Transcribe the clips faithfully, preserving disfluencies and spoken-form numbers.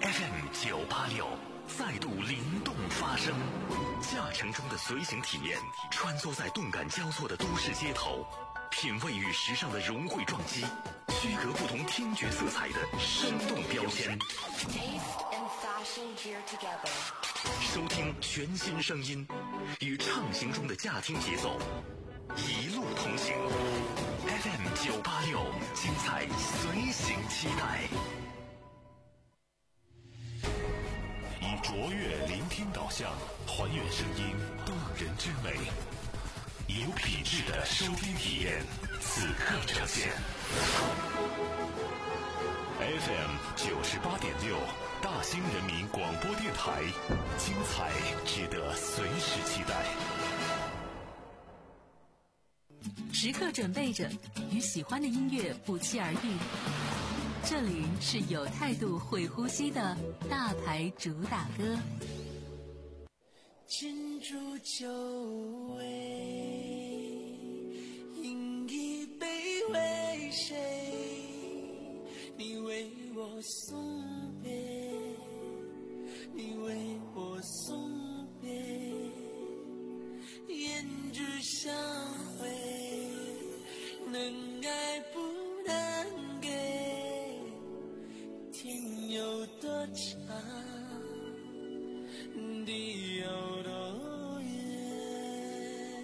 F M 九八六再度灵动发声，驾乘中的随行体验，穿梭在动感交错的都市街头，品味与时尚的融汇撞击，区隔不同听觉色彩的生动标签。收听全新声音，与畅行中的驾听节奏，一路同行。F M 九八六，精彩随行期待。以卓越聆听导向，还原声音动人之美，有品质的收听体验，此刻呈现。F M 九十八点六，大兴人民广播电台，精彩值得随时期待。 时刻准备着，与喜欢的音乐不期而遇。这里是有态度会呼吸的大牌主打歌。 敬祝酒味，饮一杯为谁？你为我送别，你为我送别，胭脂相会，能爱不能给，天有多长，地有多远，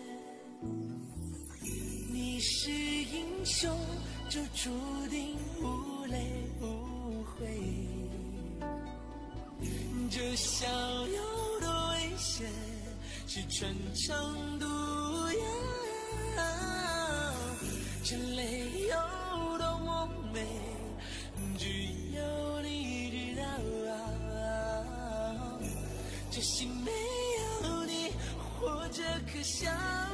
你是英雄就注定无泪无悔，这逍遥的危险是穿肠毒药，这泪有多么美，只有你知道，这心没有你活着可笑。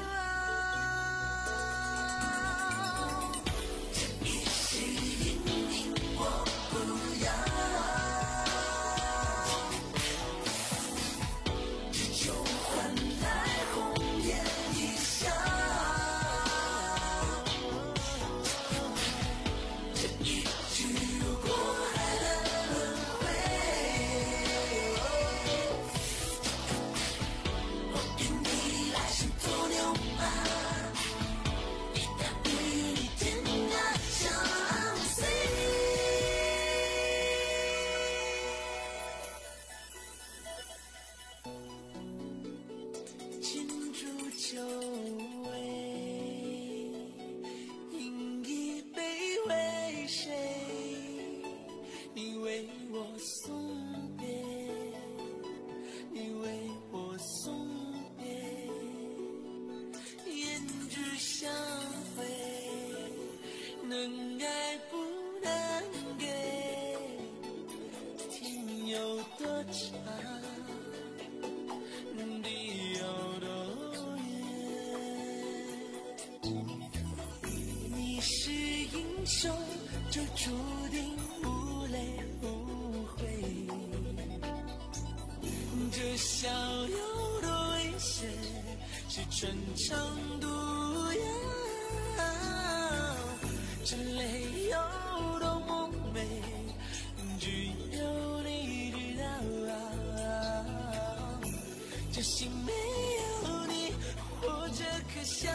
这一世阴影我不要，只求换来红颜一笑。这一句如果还能轮回，我愿你来生做牛马，一旦不与你天涯相随。敬祝酒味，饮一杯为谁？你为我送别，你为我送别，胭脂相会，能爱不能给，天有多长，地有多远，你是英雄就注定无泪无悔，这逍遥的危险是穿肠毒药，这泪有多么美，只有你知道，这心没有你活着可笑。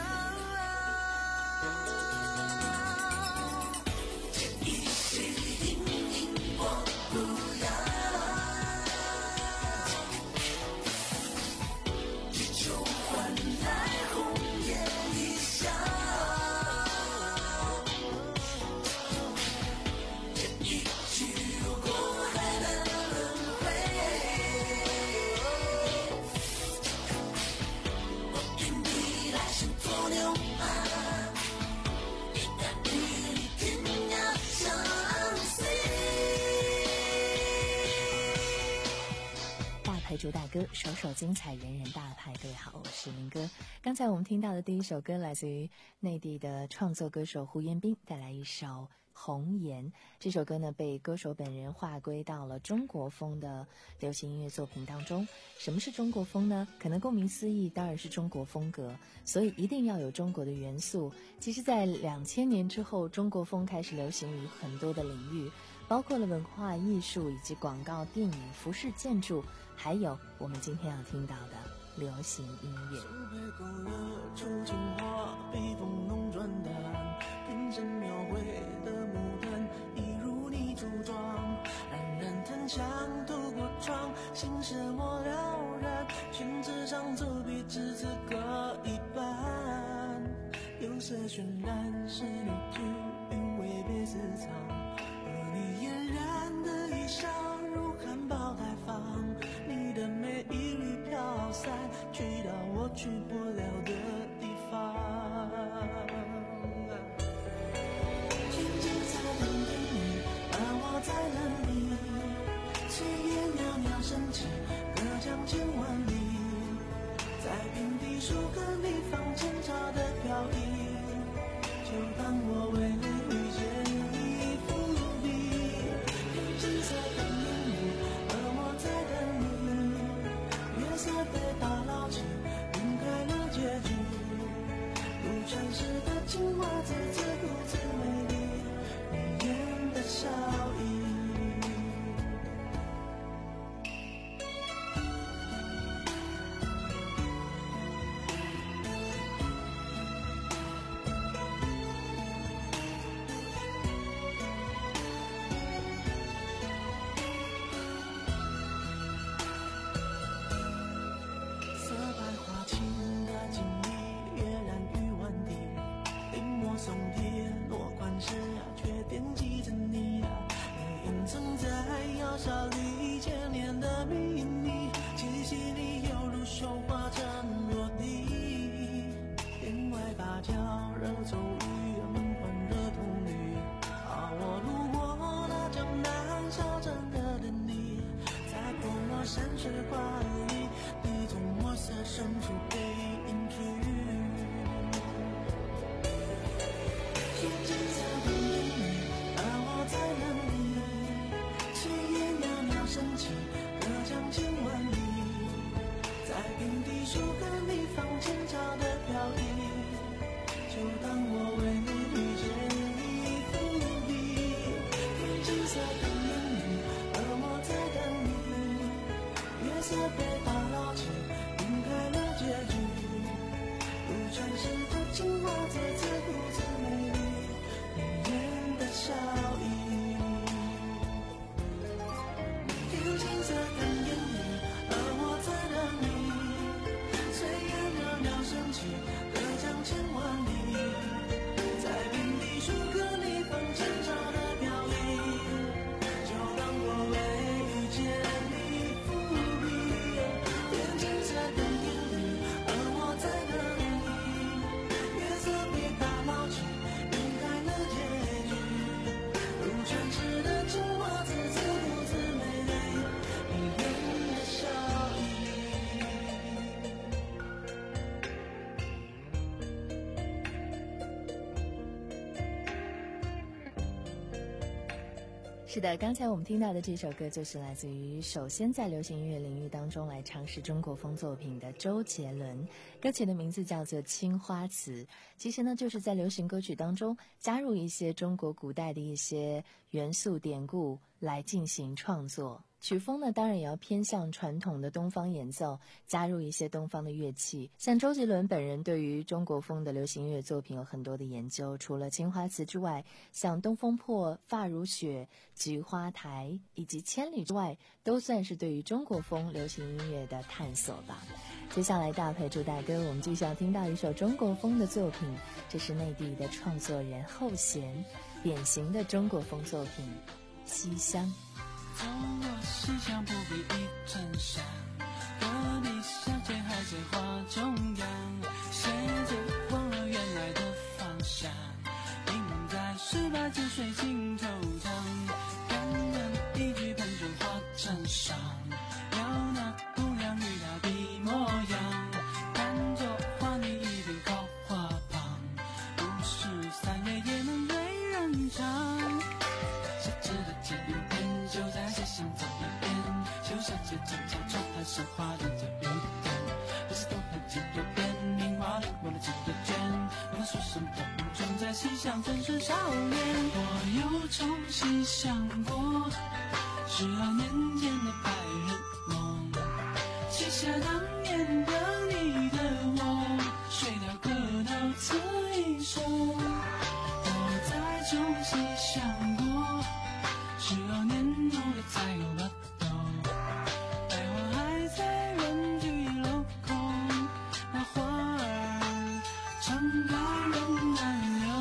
这一世阴影我不要，只求换来红颜一笑。这一句如果还能轮回，我愿你来生做牛马，一旦不与你天涯相随。 大牌主打歌，首首精彩，人人大牌。各位好，我是明哥。刚才我们听到的第一首歌来自于内地的创作歌手胡彦斌，带来一首《红颜》。这首歌呢，被歌手本人划归到了中国风的流行音乐作品当中。什么是中国风呢？可能顾名思义，当然是中国风格，所以一定要有中国的元素。其实在两千年之后，中国风开始流行于很多的领域， 包括了文化艺术以及广告、电影、服饰、建筑，还有我们今天要听到的流行音乐。 手背勾勒出情话，笔锋浓转淡，平生描绘的牡丹，一如你梳妆，冉冉檀香透过窗，心事我了然，宣纸上走笔只字各一半，有色渲染是你句韵味被私藏，而你嫣然的一笑如含苞待放，你的美一缕飘散，去到我去不了的地方。静静在等你，而我在等你，炊烟袅袅升起，隔江千万里，在平地树根里放前朝的飘逸，就当我为你遇见你伏笔，用金色等烟雨，而我在等你，月色被打捞起，晕开了结局，如传世的青花瓷，自顾自美丽，你眼的笑意。色白花青的锦衣，跃然于万地，临摹松铁落款时啊，却惦记着你啊，你隐藏在窑烧里千年的秘密，气息里犹如绣花针落地，天外芭蕉惹骤雨，门环惹铜绿，啊，我路过那江南小镇的等你，在泼墨山水画里，你从墨色深处被隐去，眼睛在等你，而我在等你，炊烟袅袅升起，隔江千万里，在平地树根里放前朝的飘逸，就当我为你遇见你伏笔，用金色等烟雨，而我在等你，月色被打捞起，晕开了结局，如传世的青花瓷，自顾自美丽，你眼的笑意。用金色等烟雨，而我在等你，炊烟袅袅升起，隔江千万里，在平地树根里放前朝的飘逸，就当我为遇见你伏笔，用金色等烟雨，而我在等你，月色被打捞起，晕开了结局，如传世的青花瓷，自顾自美丽，你眼的笑意。 是的，刚才我们听到的这首歌就是来自于首先在流行音乐领域当中来尝试中国风作品的周杰伦，歌曲的名字叫做《青花瓷》。其实呢，就是在流行歌曲当中加入一些中国古代的一些元素典故来进行创作。曲风呢，当然也要偏向传统的东方演奏，加入一些东方的乐器。像周杰伦本人对于中国风的流行音乐作品有很多的研究，除了青花瓷之外，像东风破、发如雪、菊花台以及千里之外，都算是对于中国风流行音乐的探索吧。接下来大陪主打歌，我们就想听到一首中国风的作品，这是内地的创作人后弦，典型的中国风作品《西厢》。 从我西厢不必一衬衫，隔壁小姐还在花中央，鞋子忘了原来的方向，映在十八街水晶头汤，感人一句喷酒花衬上，要那姑娘与她的模样，看着画你一边靠花旁，不是三月也能对人唱，小姐的街有边，就在街上走一遍，秀小姐正巧窗台上画的这一点，不是都很近右边，名画里忘了几个卷，让他说声不中，在西厢真是少年。我又重新想过十二年前的白日梦，写下当年的你的我，睡到个到此一生。我再重新想过十二年后的再有不同，百花还在人去楼空，那花儿常开人难留。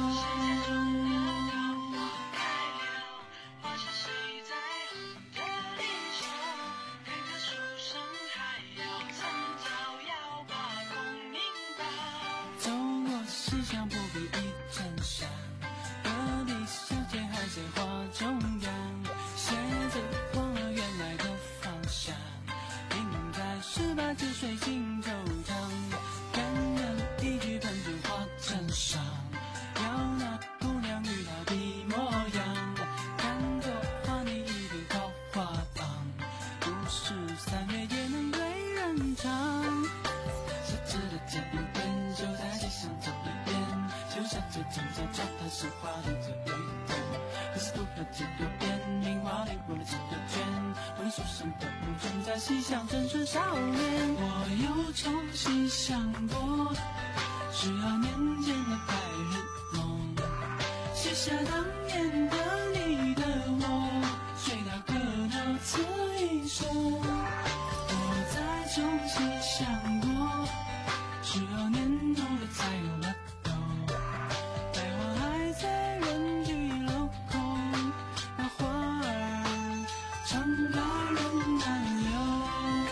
花是谁在红的脸上，看着书生还要趁早要挂空明白，走过思想不必一阵响，隔壁小姐还在花中央，写着忘了原来的方向，应在十八九岁心头疼，感人一句喷出花针上，要那姑娘与她的模样，看作画你一边桃花塘，不是三月也能对人唱。小指的这一边，就在街上走一遍，就像这张小脚踏是花的最后一天，可是不要几个遍，名花里过了几个圈，文书生的不存在西厢真纯少年。我又重新想过十二年前的白日梦，写下当年的你的我，睡到个到此一生。我再重新想过十二年后的再有不同，百花还在人去楼空，那花儿常开人难留。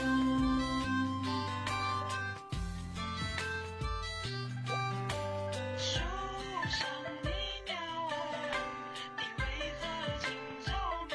树上的鸟儿，你为何轻皱眉？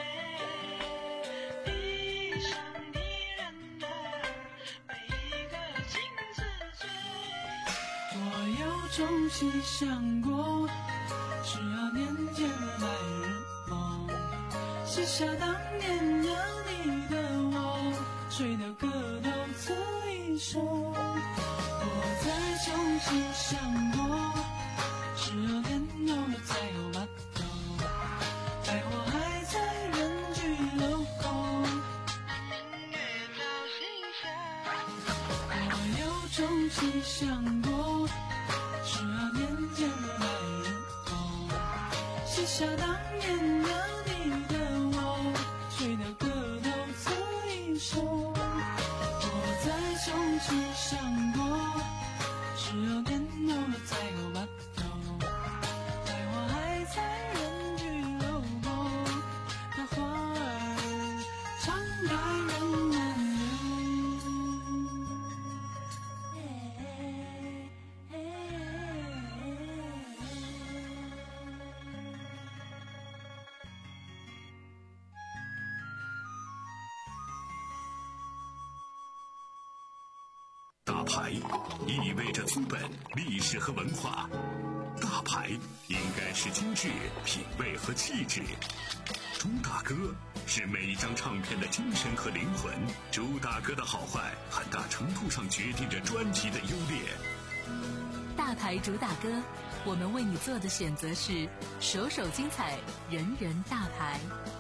地上的人儿，每一个镜子追。我又重新想过十二年前的白日梦，写下当年的你的我，睡到个到此一生。我再重新想过十二年后的再有不同，百花还在人去楼空，明月照心上。我又重新想过十二年前的白日梦，写下当年的你的我，睡到个到此一生。我再重新想过十二年后的再有不同，百花还在人去楼空，那花儿常开人难留。 大牌意味着资本、历史和文化，大牌应该是精致、品味和气质。朱大哥是每一张唱片的精神和灵魂，朱大哥的好坏很大程度上决定着专辑的优劣。 大牌主打歌，我们为你做的选择是首首精彩，人人大牌。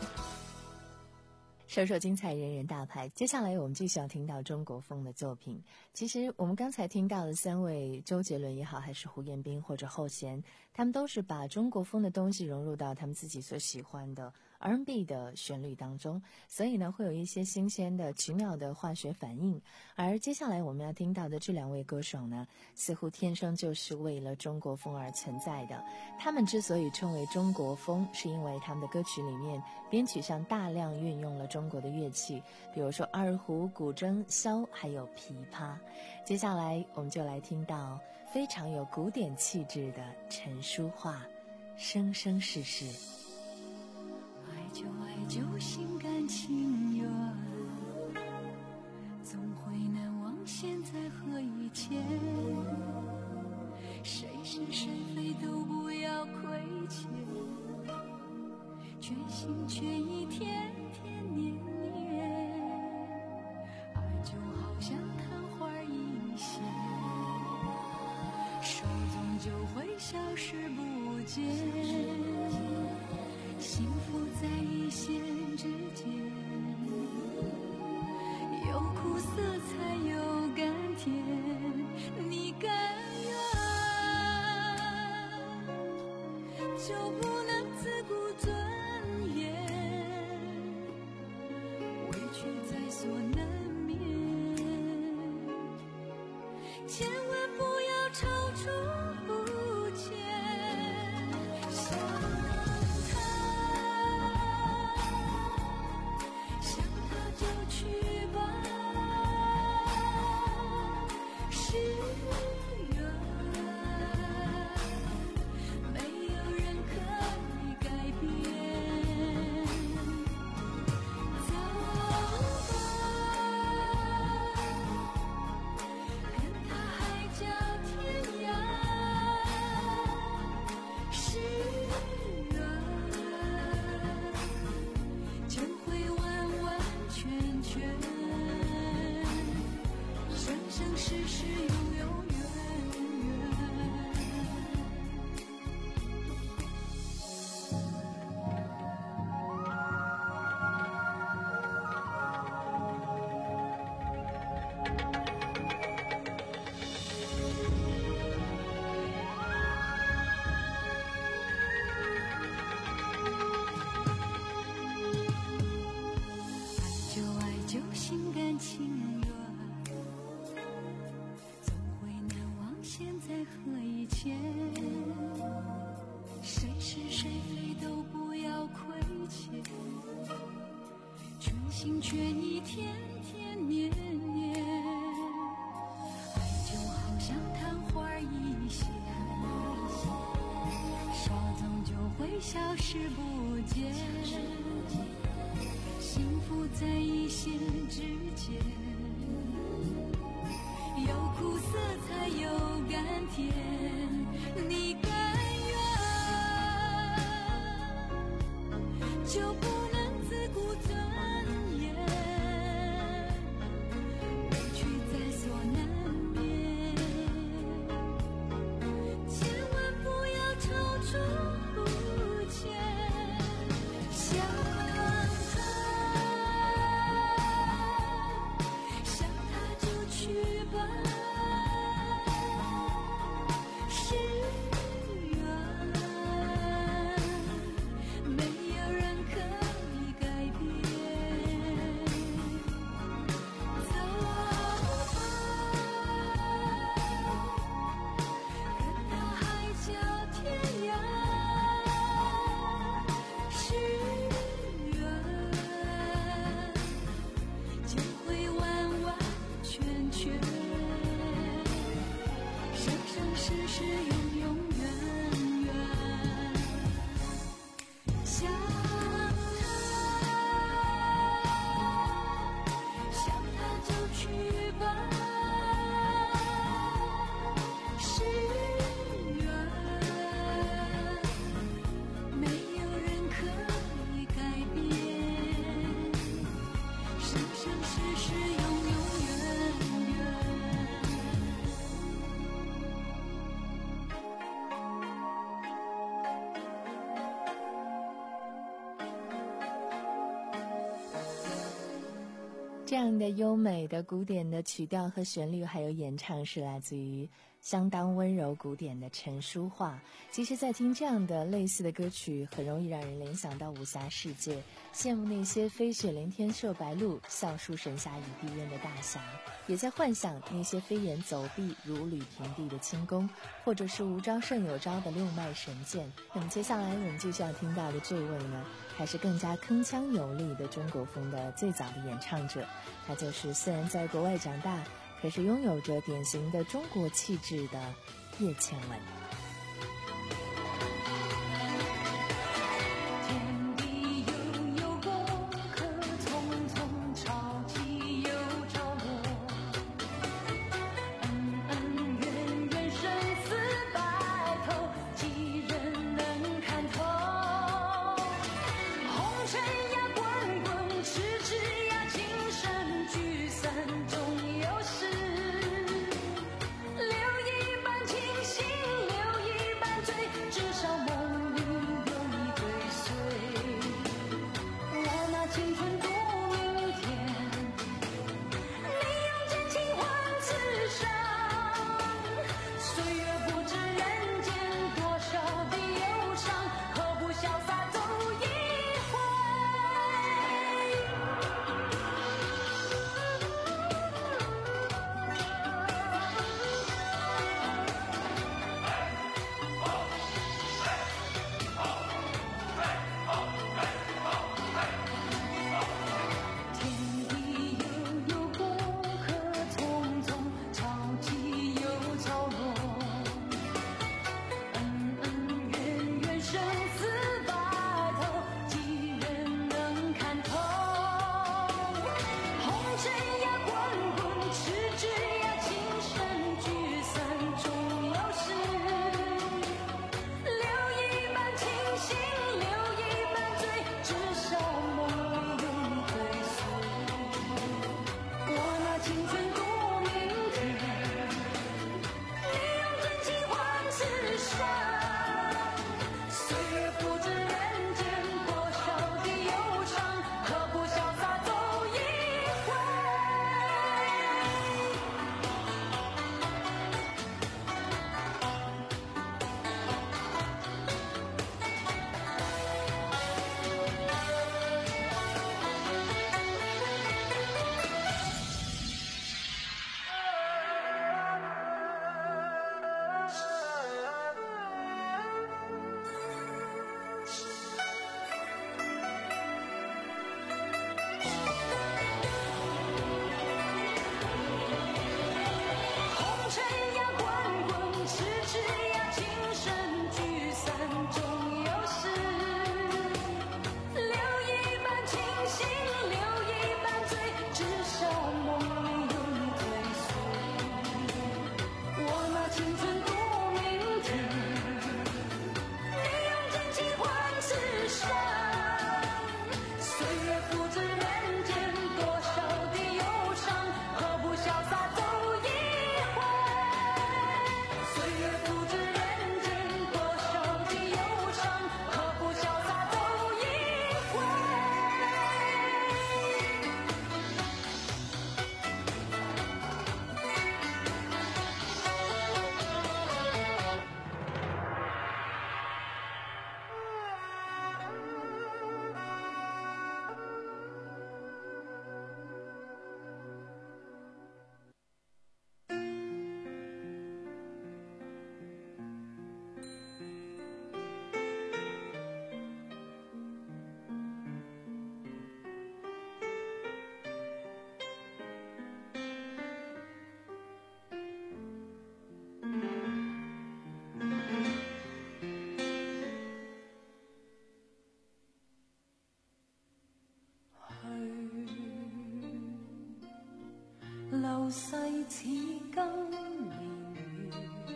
首首精彩，人人大牌。接下来我们继续要听到中国风的作品。其实我们刚才听到的三位，周杰伦也好，还是胡彦斌或者后弦，他们都是把中国风的东西融入到他们自己所喜欢的 R and B 的旋律当中，所以呢会有一些新鲜的奇妙的化学反应。而接下来我们要听到的这两位歌手呢，似乎天生就是为了中国风而存在的。他们之所以称为中国风，是因为他们的歌曲里面编曲上大量运用了中国的乐器，比如说二胡、古筝、箫还有琵琶。接下来我们就来听到非常有古典气质的陈淑桦，生生世世。 爱就爱就心甘情愿，总会难忘现在和以前，谁是谁非都不要亏欠，全心全意天天年年，爱就好像昙花一现，手中就会消失不见， 幸福在一线之间，有苦涩才有甘甜，你甘愿就不能自顾尊严，委屈在所难免，千万不要踌躇不前，想他想他就去吧，是缘，没有人可以改变，走吧，跟他海角天涯，是缘，就会完完全全，生生世世永永远远。爱就爱就心甘情愿，总会难忘现在和以前，谁是谁非都不要亏欠，全心全意天天年年，爱就好像昙花一现，稍纵就会消失不见，幸福在一线之间，有苦涩才有甘甜，你甘愿就不能自顾尊严，委屈在所难免，千万不要踌躇不前，想他想他就去吧，是缘，没有人可以改变，走吧，跟他海角天涯，是缘，就会完完全全，生生世世永永远远。想他想他就去吧，是缘，没有人可以改变，生生世世永永远远。 这样的优美的古典的曲调和旋律，还有演唱，是来自于相当温柔古典的陈淑桦。其实在听这样的类似的歌曲，很容易让人联想到武侠世界，羡慕那些飞雪连天射白鹿，笑书神侠倚碧鸳的大侠，也在幻想那些飞檐走壁如履平地的轻功，或者是无招胜有招的六脉神剑。那么接下来我们继续要听到的这位呢，还是更加铿锵有力的中国风的最早的演唱者，他就是虽然在国外长大，可是拥有着典型的中国气质的叶倩文。 天地悠悠功课匆匆，潮起又潮落，恩恩怨怨生死白头，几人能看透？红尘呀滚滚，痴痴呀情深，聚散终有时，留一半清醒，留流逝似今年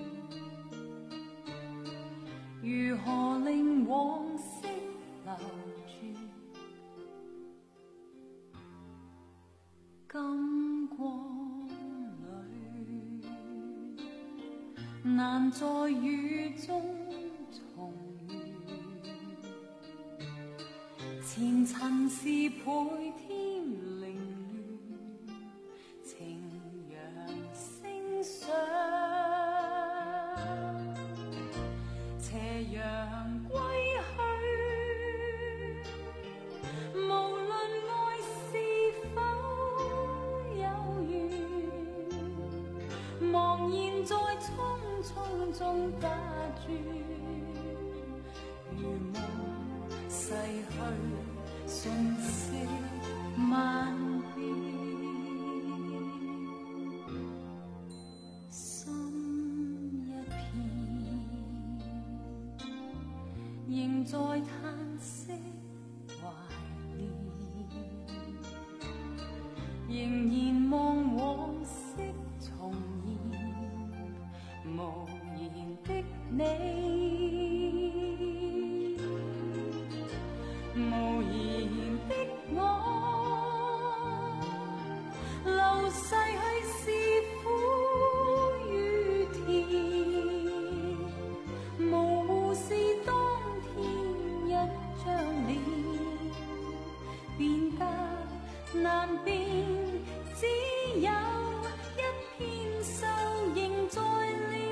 月，如何令往昔留住？金光里难在雨中重遇，前尘是倍添凌乱，情扬聲上，斜陽歸去，無論愛是否有緣，茫然在匆匆中打轉，如夢逝去，瞬息萬變，心一片，仍在嘆息懷念，仍然望往昔重現，無言的你，無言的我，流逝去是苦與甜，模糊是當天一張臉，變得難辨，只有一片愁仍在臉。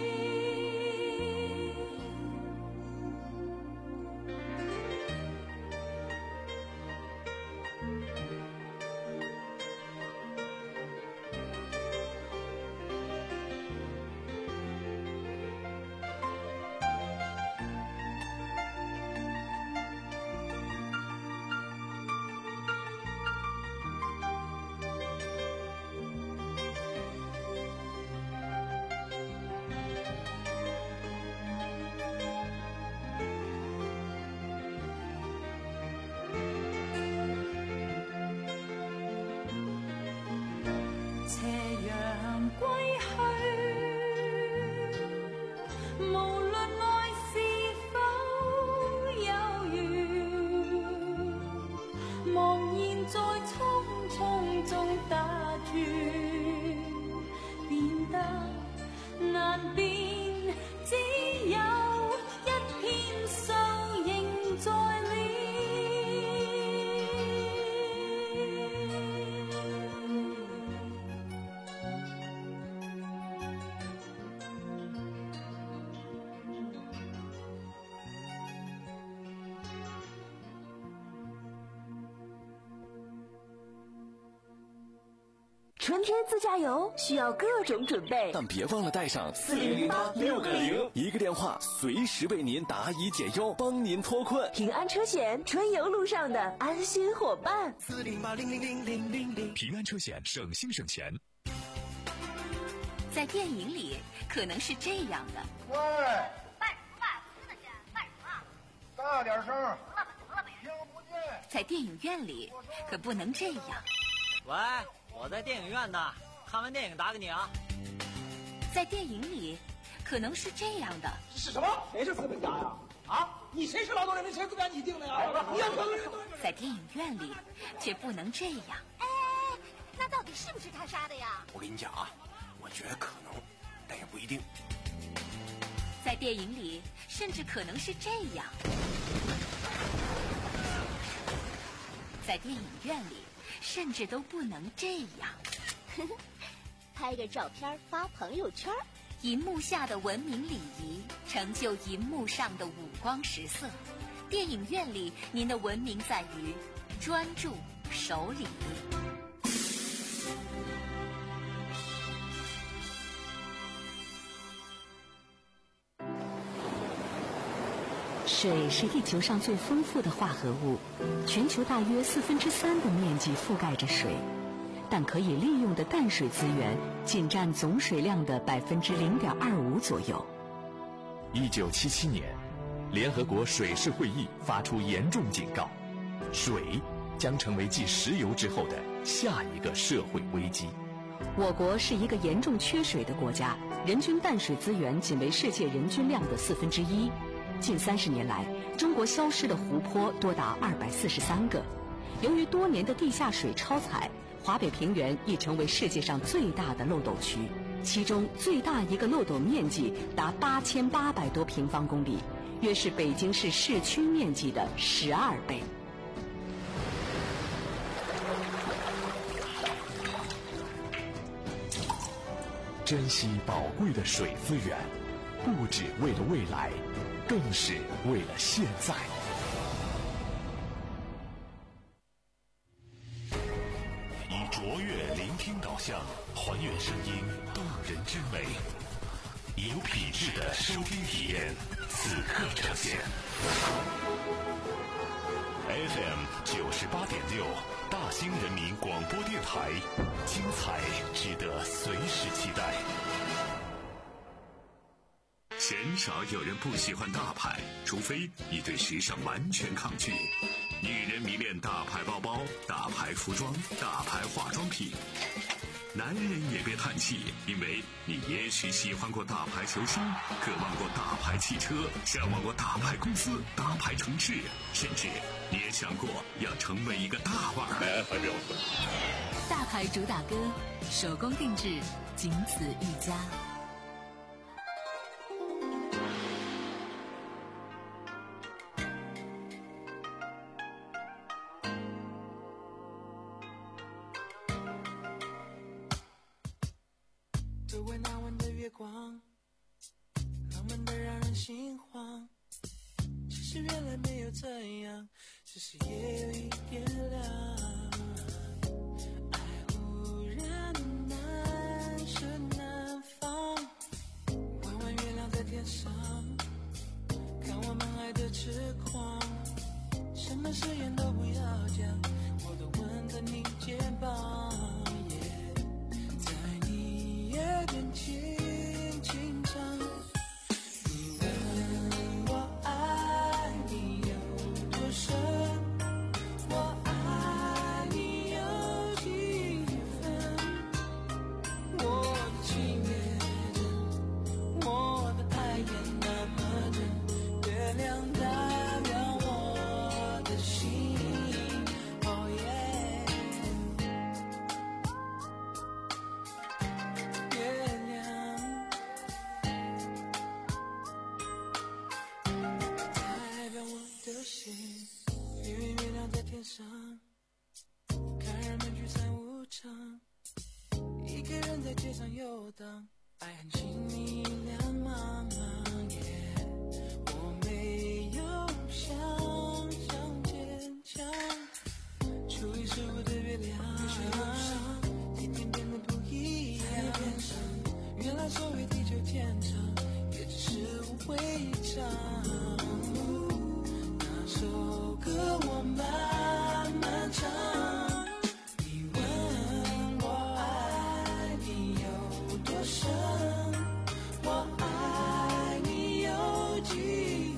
斜陽歸去，無論愛是否有緣，茫然在匆匆中打轉，變得難辨，只有一片愁仍在臉。 春天自驾游需要各种准备， 但别忘了带上四零零八六个零， 一个电话随时为您答疑解忧，帮您脱困。 平安车险，春游路上的安心伙伴。 四零八零零零零零零， 平安车险，省心省钱。 在电影里可能是这样的。 喂， 干什么？听得见？干什么？ 大点声。 得了吧，得了吧， 听不见。 在电影院里可不能这样。 喂，我在电影院呢，看完电影打给你啊。 在电影里可能是这样的。 是什么？谁是资本家呀？啊，你谁是劳动人民？谁资本家你定的呀？你在电影院里却不能这样。 哎，那到底是不是他杀的呀？ 我跟你讲啊，我觉得可能，但也不一定。 在电影里甚至可能是这样。在电影院里甚至都不能这样。 拍个照片发朋友圈， 银幕下的文明礼仪成就银幕上的五光十色。电影院里您的文明在于专注守礼。 水是地球上最丰富的化合物，全球大约四分之三的面积覆盖着水，但可以利用的淡水资源仅占总水量的百分之零点二五左右。 一九七七年，联合国水事会议发出严重警告，水将成为继石油之后的下一个社会危机。 我国是一个严重缺水的国家，人均淡水资源仅为世界人均量的四分之一。近三十年来，中国消失的湖泊多达二百四十三个。由于多年的地下水超采，华北平原已成为世界上最大的漏斗区，其中最大一个漏斗面积达八千八百多平方公里，约是北京市市区面积的十二倍。 珍惜宝贵的水资源，不只为了未来，更是为了现在。以卓越聆听导向，还原声音动人之美，有品质的收听体验，此刻呈现。F M 九十八点六，大兴人民广播电台，精彩值得随时期待。鲜少有人不喜欢大牌，除非你对时尚完全抗拒。女人迷恋大牌包包、大牌服装、大牌化妆品。男人也别叹气，因为你也许喜欢过大牌球星，渴望过大牌汽车，向往过大牌公司、大牌城市，甚至你也想过要成为一个大腕儿。 大牌主打歌，手工定制，仅此一家。 周围那晚的月光，浪漫的让人心慌。其实原来没有这样，只是夜有一点凉。爱忽然难舍难放，弯弯月亮在天上，看我们爱的痴狂。什么誓言都不要讲，我都吻在你肩膀。夜边轻轻唱，你问我爱你有多深，我爱你有几分，我的情也真，我的爱也那么真，月亮代表我的心。Oh yeah，因为月亮在天上，看人们聚散无常，一个人在街上游荡，爱很轻易两茫茫夜，我没有想象坚强，初一十五的月亮，天天变得不一样，原来所谓地久天长，也只是误会一场。首歌我慢慢唱，你问我爱你有多深，我爱你有几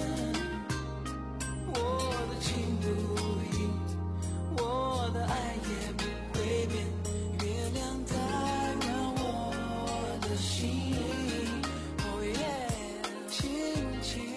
分，我的情不移，我的爱也不会变，月亮代表我的心。Oh yeah， 轻轻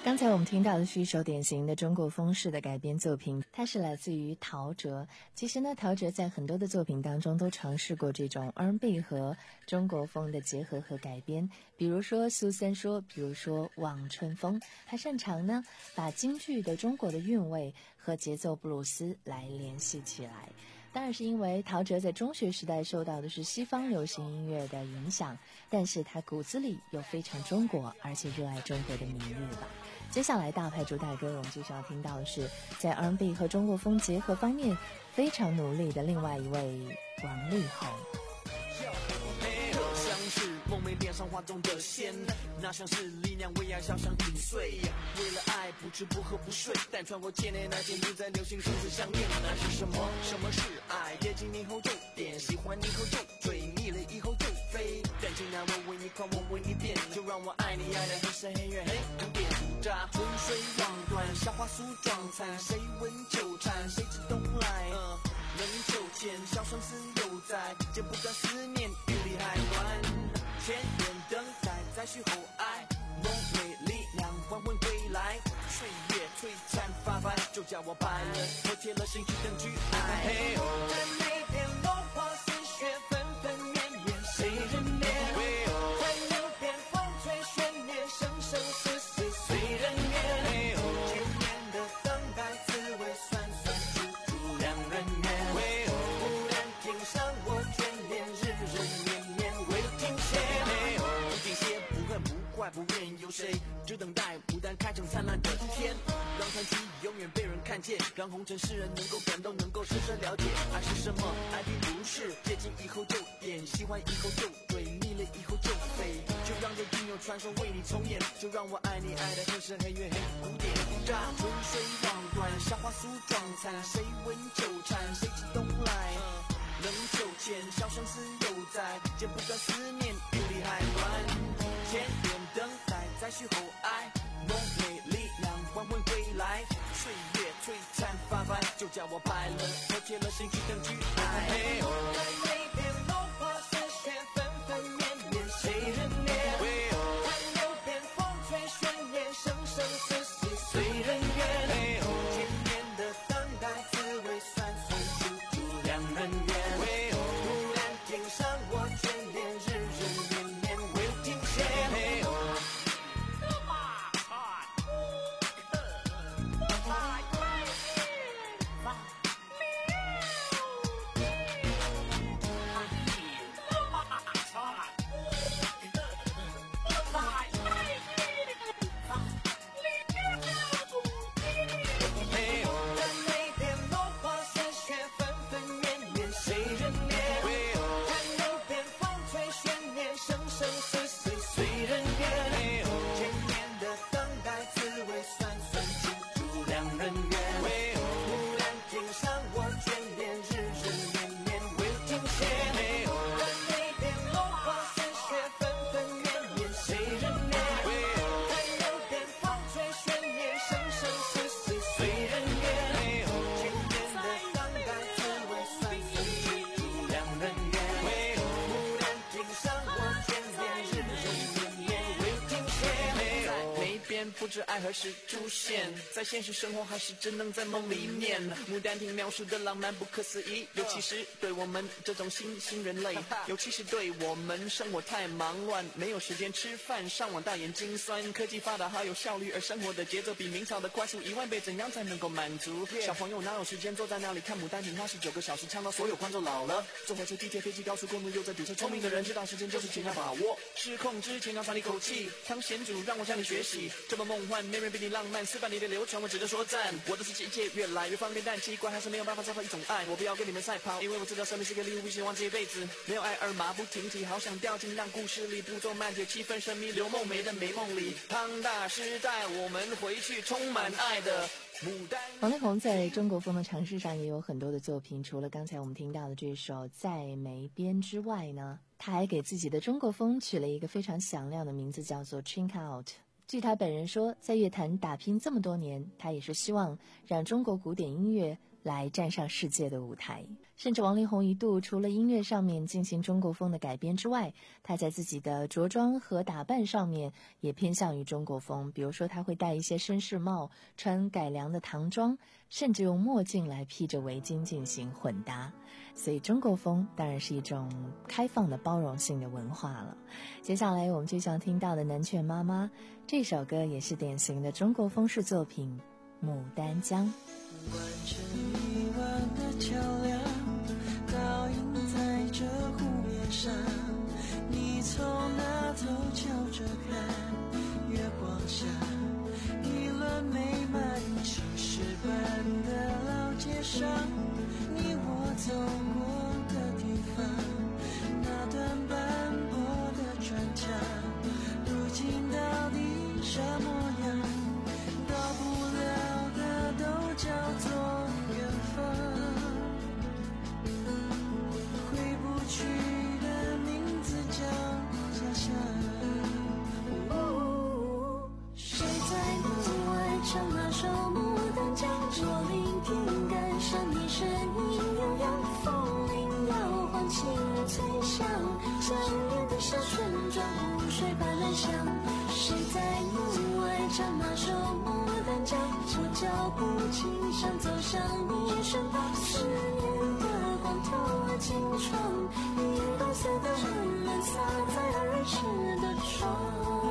刚才我们听到的是一首典型的中国风式的改编作品，它是来自于陶喆。其实呢，陶喆在很多的作品当中都尝试过这种 R and B 和中国风的结合和改编，比如说《苏三说》，比如说《望春风》。他擅长呢把京剧的中国的韵味和节奏布鲁斯来联系起来。当然是因为陶喆在中学时代受到的是西方流行音乐的影响，但是他骨子里又非常中国，而且热爱中国的民乐吧。接下来大牌主打歌我们就是要听到的是在 R and B 和中国风结合方面非常努力的另外一位王力宏。 梦寐脸上画中的线，那像是力量为爱，小想紧碎。为了爱不吃不喝不睡，但穿过千年那些不再流行生死相恋。那是什么？什么是爱？接近你后就点，喜欢你后就追，腻了以后就飞。但尽量我为你狂，我为你变，就让我爱你爱的黑深黑远黑古典炸。春水望断，夏花梳妆残，谁闻纠缠，谁知东来？冷秋千，小生死犹在，剪不断思念，雨里还乱。千年等待，再续后爱，梦寐力量还魂归来，岁月璀璨发白，就叫我白了，我贴了心去等去爱。在那片落花似雪，纷纷绵绵，谁人眠？在那边风吹悬念，生生死死谁人眠？千年的等待，滋味酸酸楚楚两人眠。忽然听上我眷恋，日日绵绵未停歇。不愿有谁，只等待牡丹开成灿烂的天，让传奇永远被人看见，让红尘世人能够感动，能够深深了解爱是什么。爱并不是接近以后就点，喜欢以后就追，腻了以后就飞，就让这音乐传说为你重演，就让我爱你爱的黑深黑月黑古典炸。春水望断，夏花梳妆残，谁闻纠缠，谁知东来？冷秋千，小生死犹在，剪不断思念，雨里还乱。千年等待，再续后爱，梦寐力量还魂归来，岁月璀璨发白，就叫我白了，我贴了心去等去爱。在那片落花似雪，纷纷绵绵，谁人眠？在那边风吹悬念，生生死死谁人愿？千年的等待，滋味酸酸楚楚两人缘。忽然听上我眷恋，日日绵绵未停歇。不知爱何时出现，在现实生活还是只能在梦里面。牡丹亭描述的浪漫不可思议，尤其是对我们这种新兴人类，尤其是对我们生活太忙乱，没有时间吃饭，上网大眼睛酸。科技发达好有效率，而生活的节奏比明朝的快速一万倍，怎样才能够满足？小朋友哪有时间坐在那里看牡丹亭？花十九个小时唱到所有观众老了。坐火车、地铁、飞机、高速公路又在堵车，聪明的人知道时间就是钱要把握，失控之前要喘一口气。汤显祖让我向你学习，这么梦幻，没人比你浪漫，四百年的流传，我只能说赞。我的世界一切越来越方便，但奇怪还是没有办法找到一种爱。我不要跟你们赛跑，因为我知道生命是个礼物，不希望这一辈子没有爱而马不停蹄。好想掉进让故事里不走慢铁，气氛神秘，刘梦梅的美梦里。庞大时代，我们回去充满爱的牡丹。 王力宏在中国风的尝试上也有很多的作品，除了刚才我们听到的这首《在梅边》之外呢，他还给自己的中国风取了一个非常响亮的名字，叫做 Chink Out。据他本人说，在乐坛打拼这么多年，他也是希望让中国古典音乐来站上世界的舞台。甚至王力宏一度除了音乐上面进行中国风的改编之外，他在自己的着装和打扮上面也偏向于中国风。比如说他会戴一些绅士帽，穿改良的唐装，甚至用墨镜来披着围巾进行混搭。所以中国风当然是一种开放的包容性的文化了。接下来我们就想听到的南拳妈妈，这首歌也是典型的中国风式作品《牡丹江》。 完成一万个桥梁，倒映在这湖面上，你从那头瞧着看，月光下一轮美满青石板的老街上，你我走过的地方，那段斑驳的砖墙，如今到底什么样？到不了的都叫做远方，回不去的名字叫家乡。谁在门外唱那首牡丹江？我聆听感伤你声音悠扬，风铃摇晃，轻儿脆响，想念的小村庄湖水般蓝香。谁在门外唱那首牡丹江？我脚步轻响走向你身旁，思念的光透了金窗，银白色的温暖洒在儿时的窗。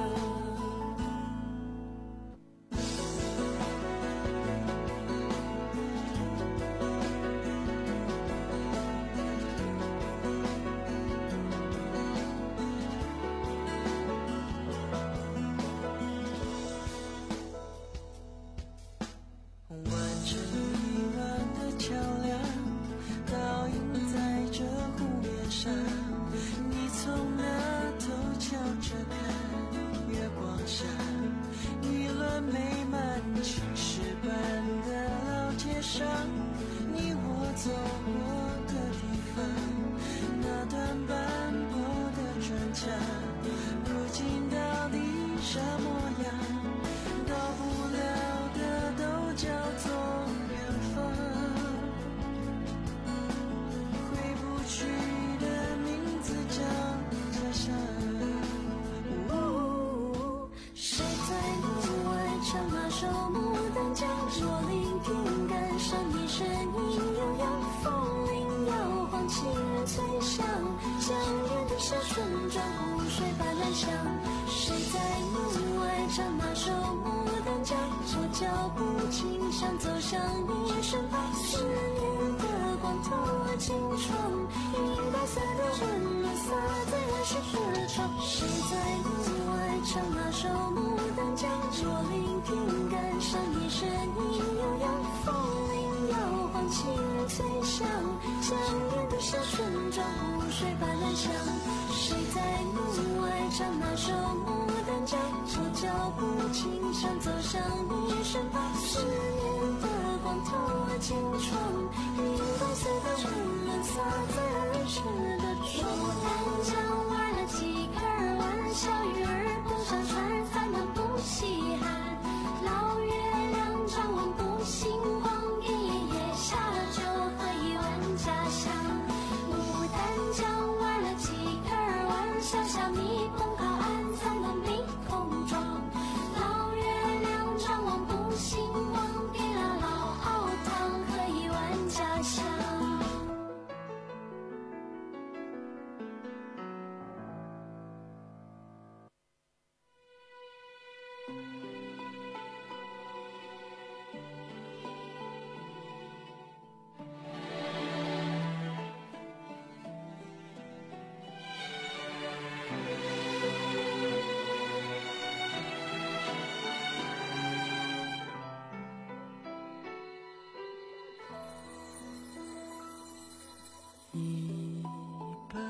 一本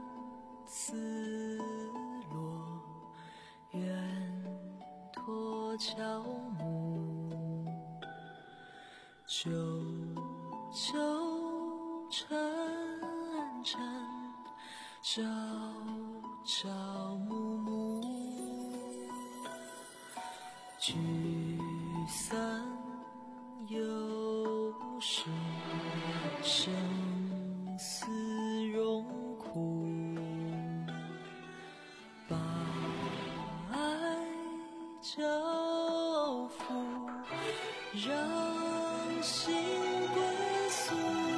丝落，远托乔木，九九沉沉，朝朝暮暮，聚散有时。 生死荣枯，把爱交付，让心归宿。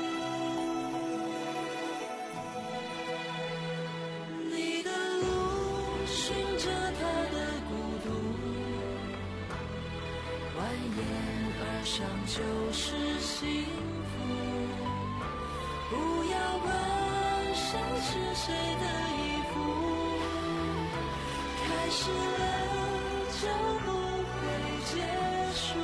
你的路循着它的孤独，蜿蜒而上就是幸福。不要管谁是谁的衣服，开始了就不会结束。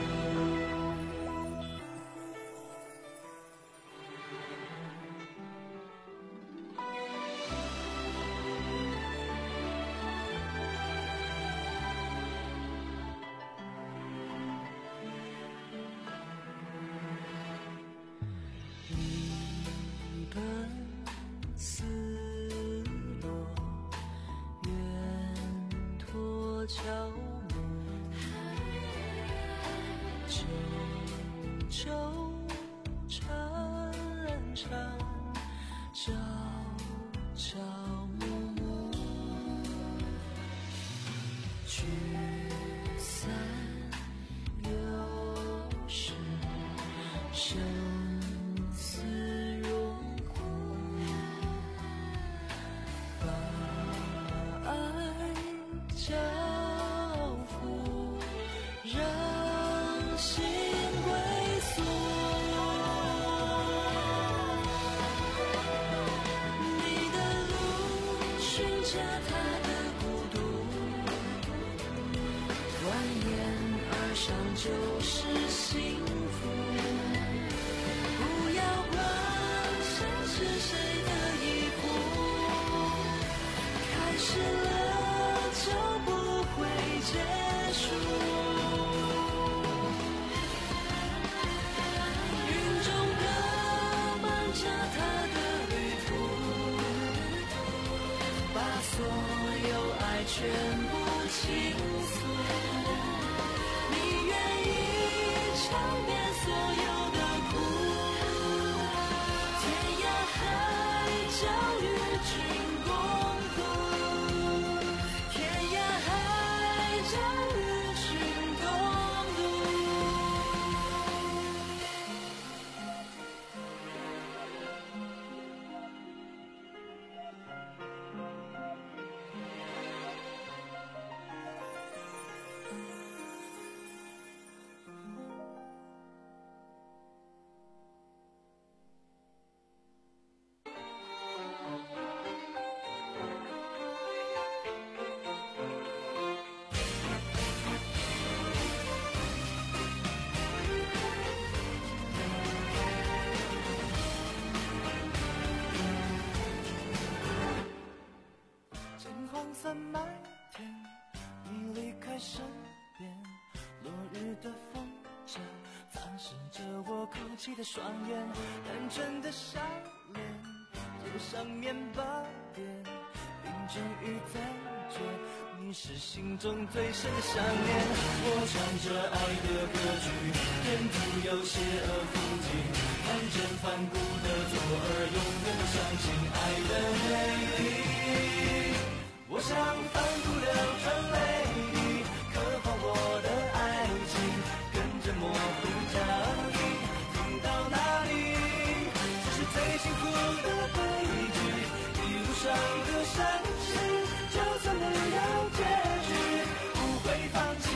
一本丝落，远托乔木，秋秋潺潺，朝朝暮暮，聚散有时，生死荣枯，把爱交付，让心归宿。你的路循着它的孤独，蜿蜒而上就是幸福。不要管谁是谁的衣服，开始了就不会结束。云中的漫着它的旅途，把所有爱全部倾诉。你愿意尝遍所有的苦，天涯海角与君共度，天涯海角与君共度。金黄色麦田，你离开身边，落日的风筝擦拭着我哭泣的双眼，单纯的笑脸，街上面包店，冰镇与赞绝，你是心中最深的想念。我唱着爱的歌曲，沿途有邪恶风景，看着反骨的左耳，永远都相信爱的美丽。我想反复流成泪滴，刻画我的爱情，跟着模糊脚印，听到哪里，这是最幸福的规矩。一路上的伤心，就算没有结局，不会放弃。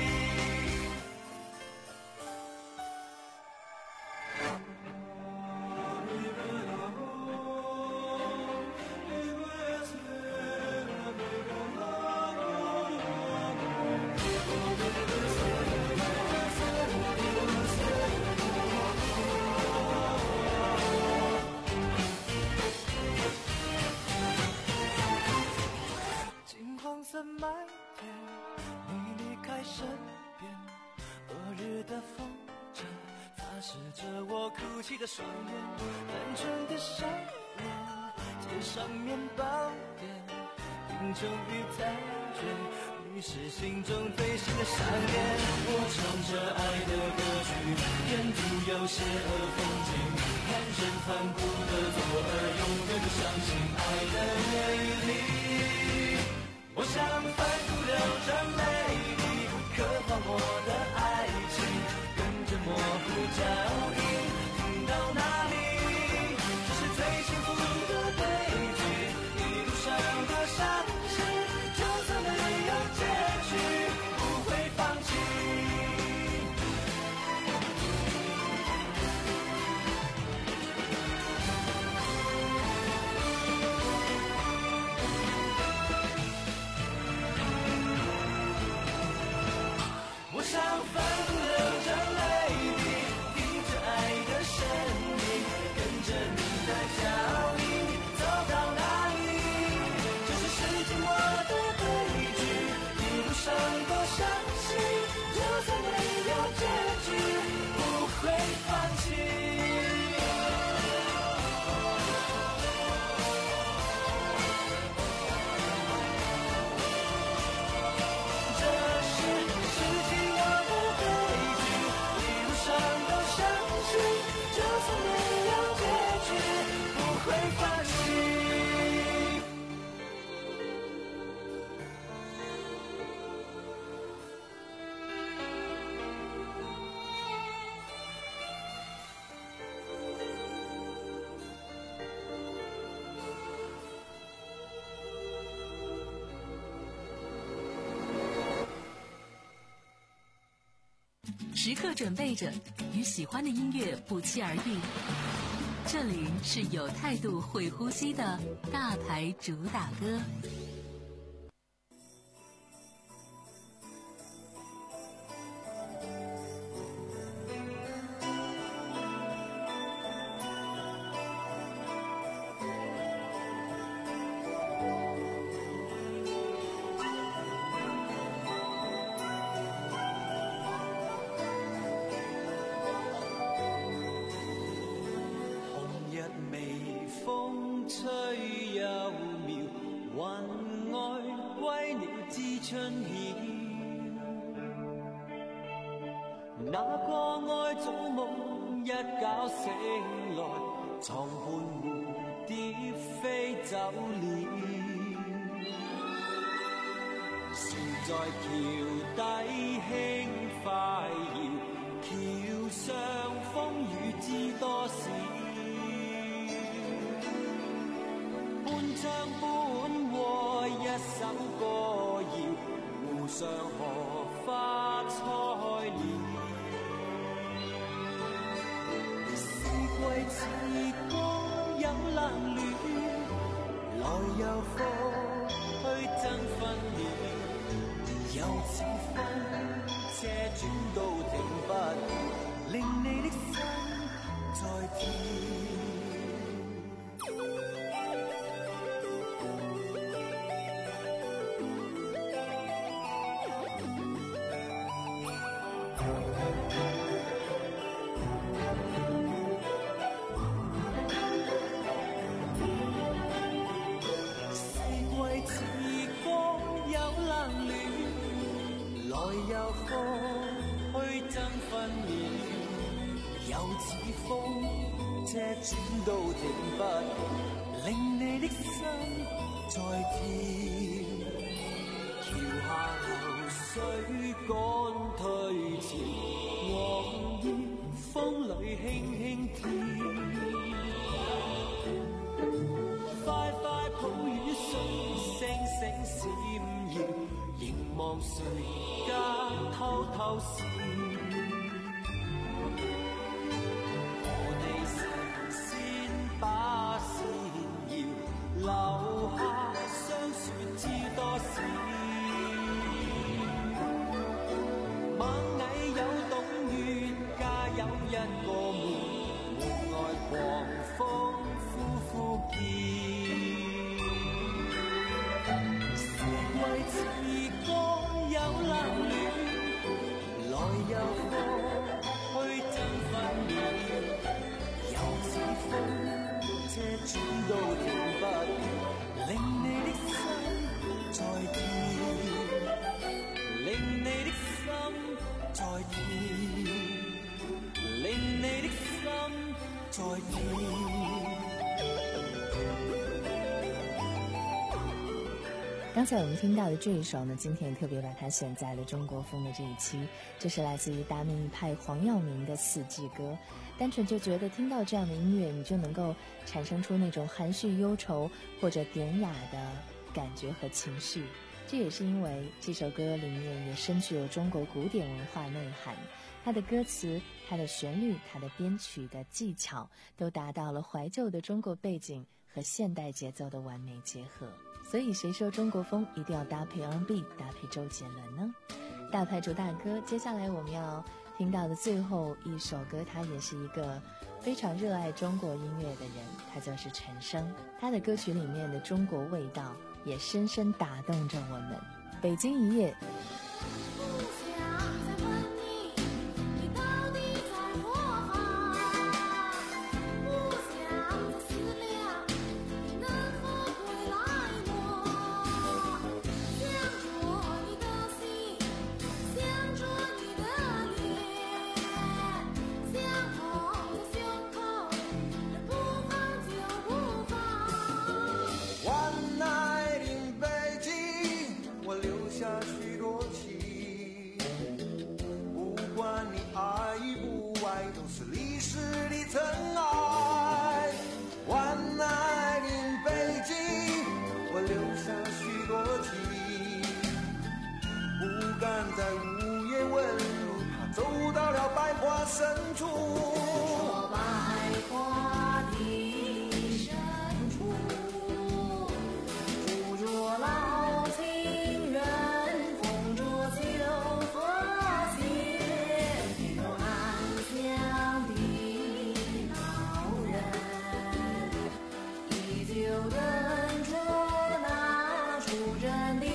金黄色麦田，你离开身边，落日的风筝擦拭着我哭泣的双眼，单纯的笑脸，街上面包店，冰城与餐觉，你是心中最深的想念。我唱着爱的歌曲，沿途有邪恶风景，看人反复的左耳，永远不相信爱的美丽。我想反复流着泪滴，渴望我的爱情跟着模糊脚印，听到哪里这是最幸福的对句，一路上的伤心就算没有结局不会放弃。我想反复流着泪滴，听着爱的声音，跟着你的脚印，走到哪里就是是紧握的对句，一路上都相信，就算没有结局不会放弃。这是是紧握的对句，一路上都相信，就算没有结局不会放弃。 时刻准备着，与喜欢的音乐不期而遇。这里是有态度、会呼吸的大牌主打歌。 那個愛做夢一覺醒來，床伴蝴蝶飛走了。船在橋底輕快搖，橋上風雨知多少。半唱半和一首歌謠，湖上荷花開了。為似歌有冷暖，來又放去爭分秒，又似風車轉都停不，令你的心在跳。車轉都停不，令你的心在跳。橋下流水趕退潮，黃葉風裏輕輕跳。快快抱雨水，星星閃耀，凝望誰家偷偷笑。把線搖，留下相說知多少。螞蟻有洞穴，家有一個門，門外狂風呼呼叫。是為詞歌有冷暖，來又放去爭分秒，又似風車轉都停不，令你的心在跳，令你的心在跳，令你的心在跳。 刚才我们听到的这一首呢，今天也特别把它选在了中国风的这一期，这是来自于达明一派黄耀明的四季歌。单纯就觉得听到这样的音乐，你就能够产生出那种含蓄忧愁或者典雅的感觉和情绪。这也是因为这首歌里面也深具有中国古典文化内涵，它的歌词、它的旋律、它的编曲的技巧都达到了怀旧的中国背景和现代节奏的完美结合。所以谁说中国风一定要搭配 R and B 搭配周杰伦呢？大牌主大哥，接下来我们要听到的最后一首歌，他也是一个非常热爱中国音乐的人，他就是陈升。他的歌曲里面的中国味道也深深打动着我们。北京一夜。 在午夜问路，他走到了百花深处。 说百花的深处，住着老情人，风着秋和雪，有安详的老人，依旧等着那出征的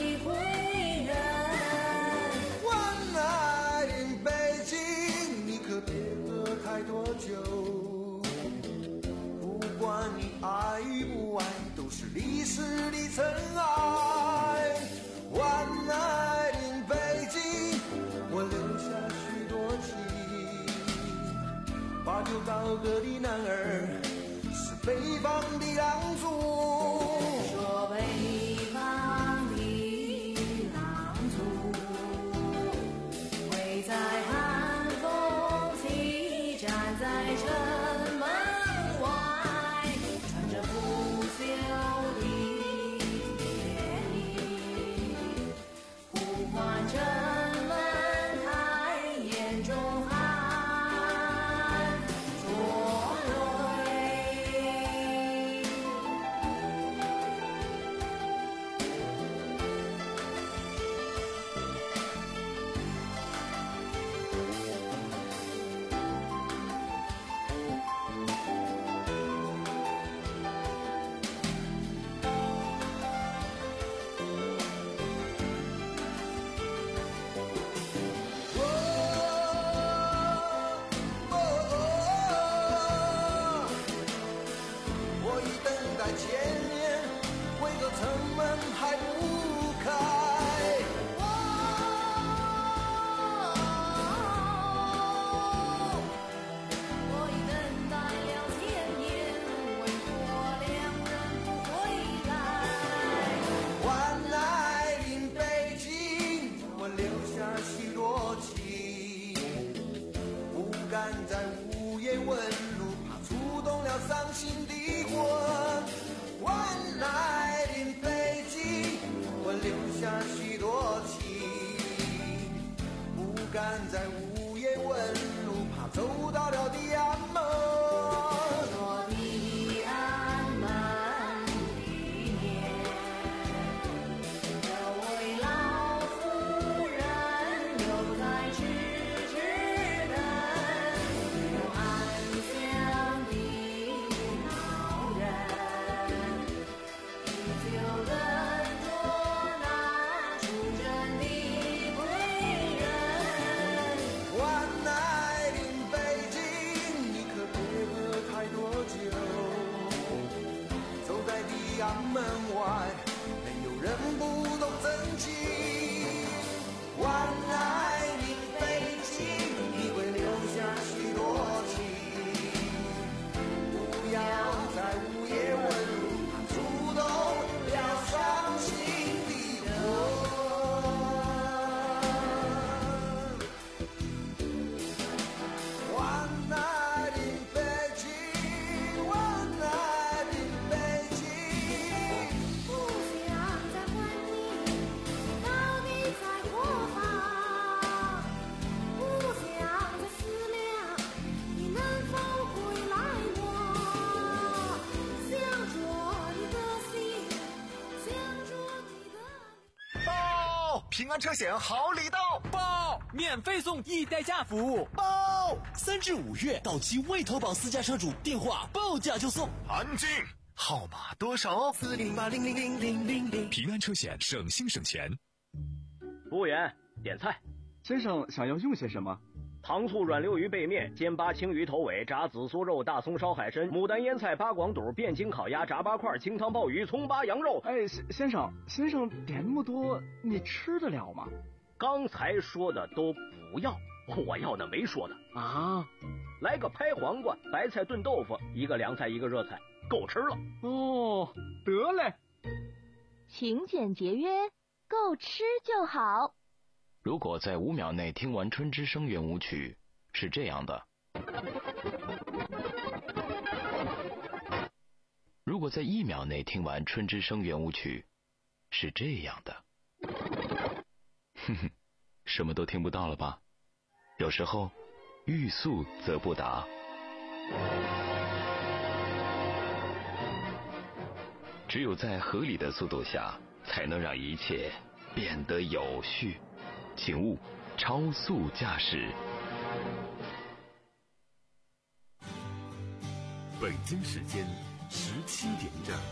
爱与不爱都是历史的尘埃。万爱林北京，我留下许多情。把酒高歌的男儿是北方的狼族。 说北方的狼族会在寒风起，站在城门外。城门开，眼中含着泪。 在午夜问路，怕走到了地安门。 说地安门里面有位老妇人，犹在痴痴等，有安详的老人，依旧等着那出征的归人。 万爱林北京，你可别喝太多酒。走在地安门外，没有人人不懂真情。晚来临北京，你会留下许多情。不要在午夜问路，触动了伤心的魂。晚来临北京，晚来临北京。 不想再问你到底在何方，不想再思量你能否归来我。想着你的心，想着你的。 报！平安车险好礼到！ 报！免费送一代驾服务！ 报！三至五月到期未投保私家车主，电话报价就送。安静！号码多少？ 四零八零零零零零零。 平安车险，省心省钱。 服务员，点菜。 先生想要用些什么？ 糖醋软溜鱼背面、煎巴青鱼头尾、炸紫苏肉、大葱烧海参、牡丹腌菜、八广肚、汴京烤鸭、炸八块、清汤鲍鱼、葱巴羊肉。 哎，先生，先生点那么多，你吃得了吗？ 刚才说的都不要，我要的没说的啊。 来个拍黄瓜、白菜炖豆腐，一个凉菜，一个热菜，够吃了。 哦，得嘞。 勤俭节约，够吃就好。 如果在五秒内听完《春之声》圆舞曲，是这样的；如果在一秒内听完《春之声》圆舞曲，是这样的。哼哼，什么都听不到了吧？有时候，欲速则不达。只有在合理的速度下，才能让一切变得有序。请勿超速驾驶。 北京时间十七点整。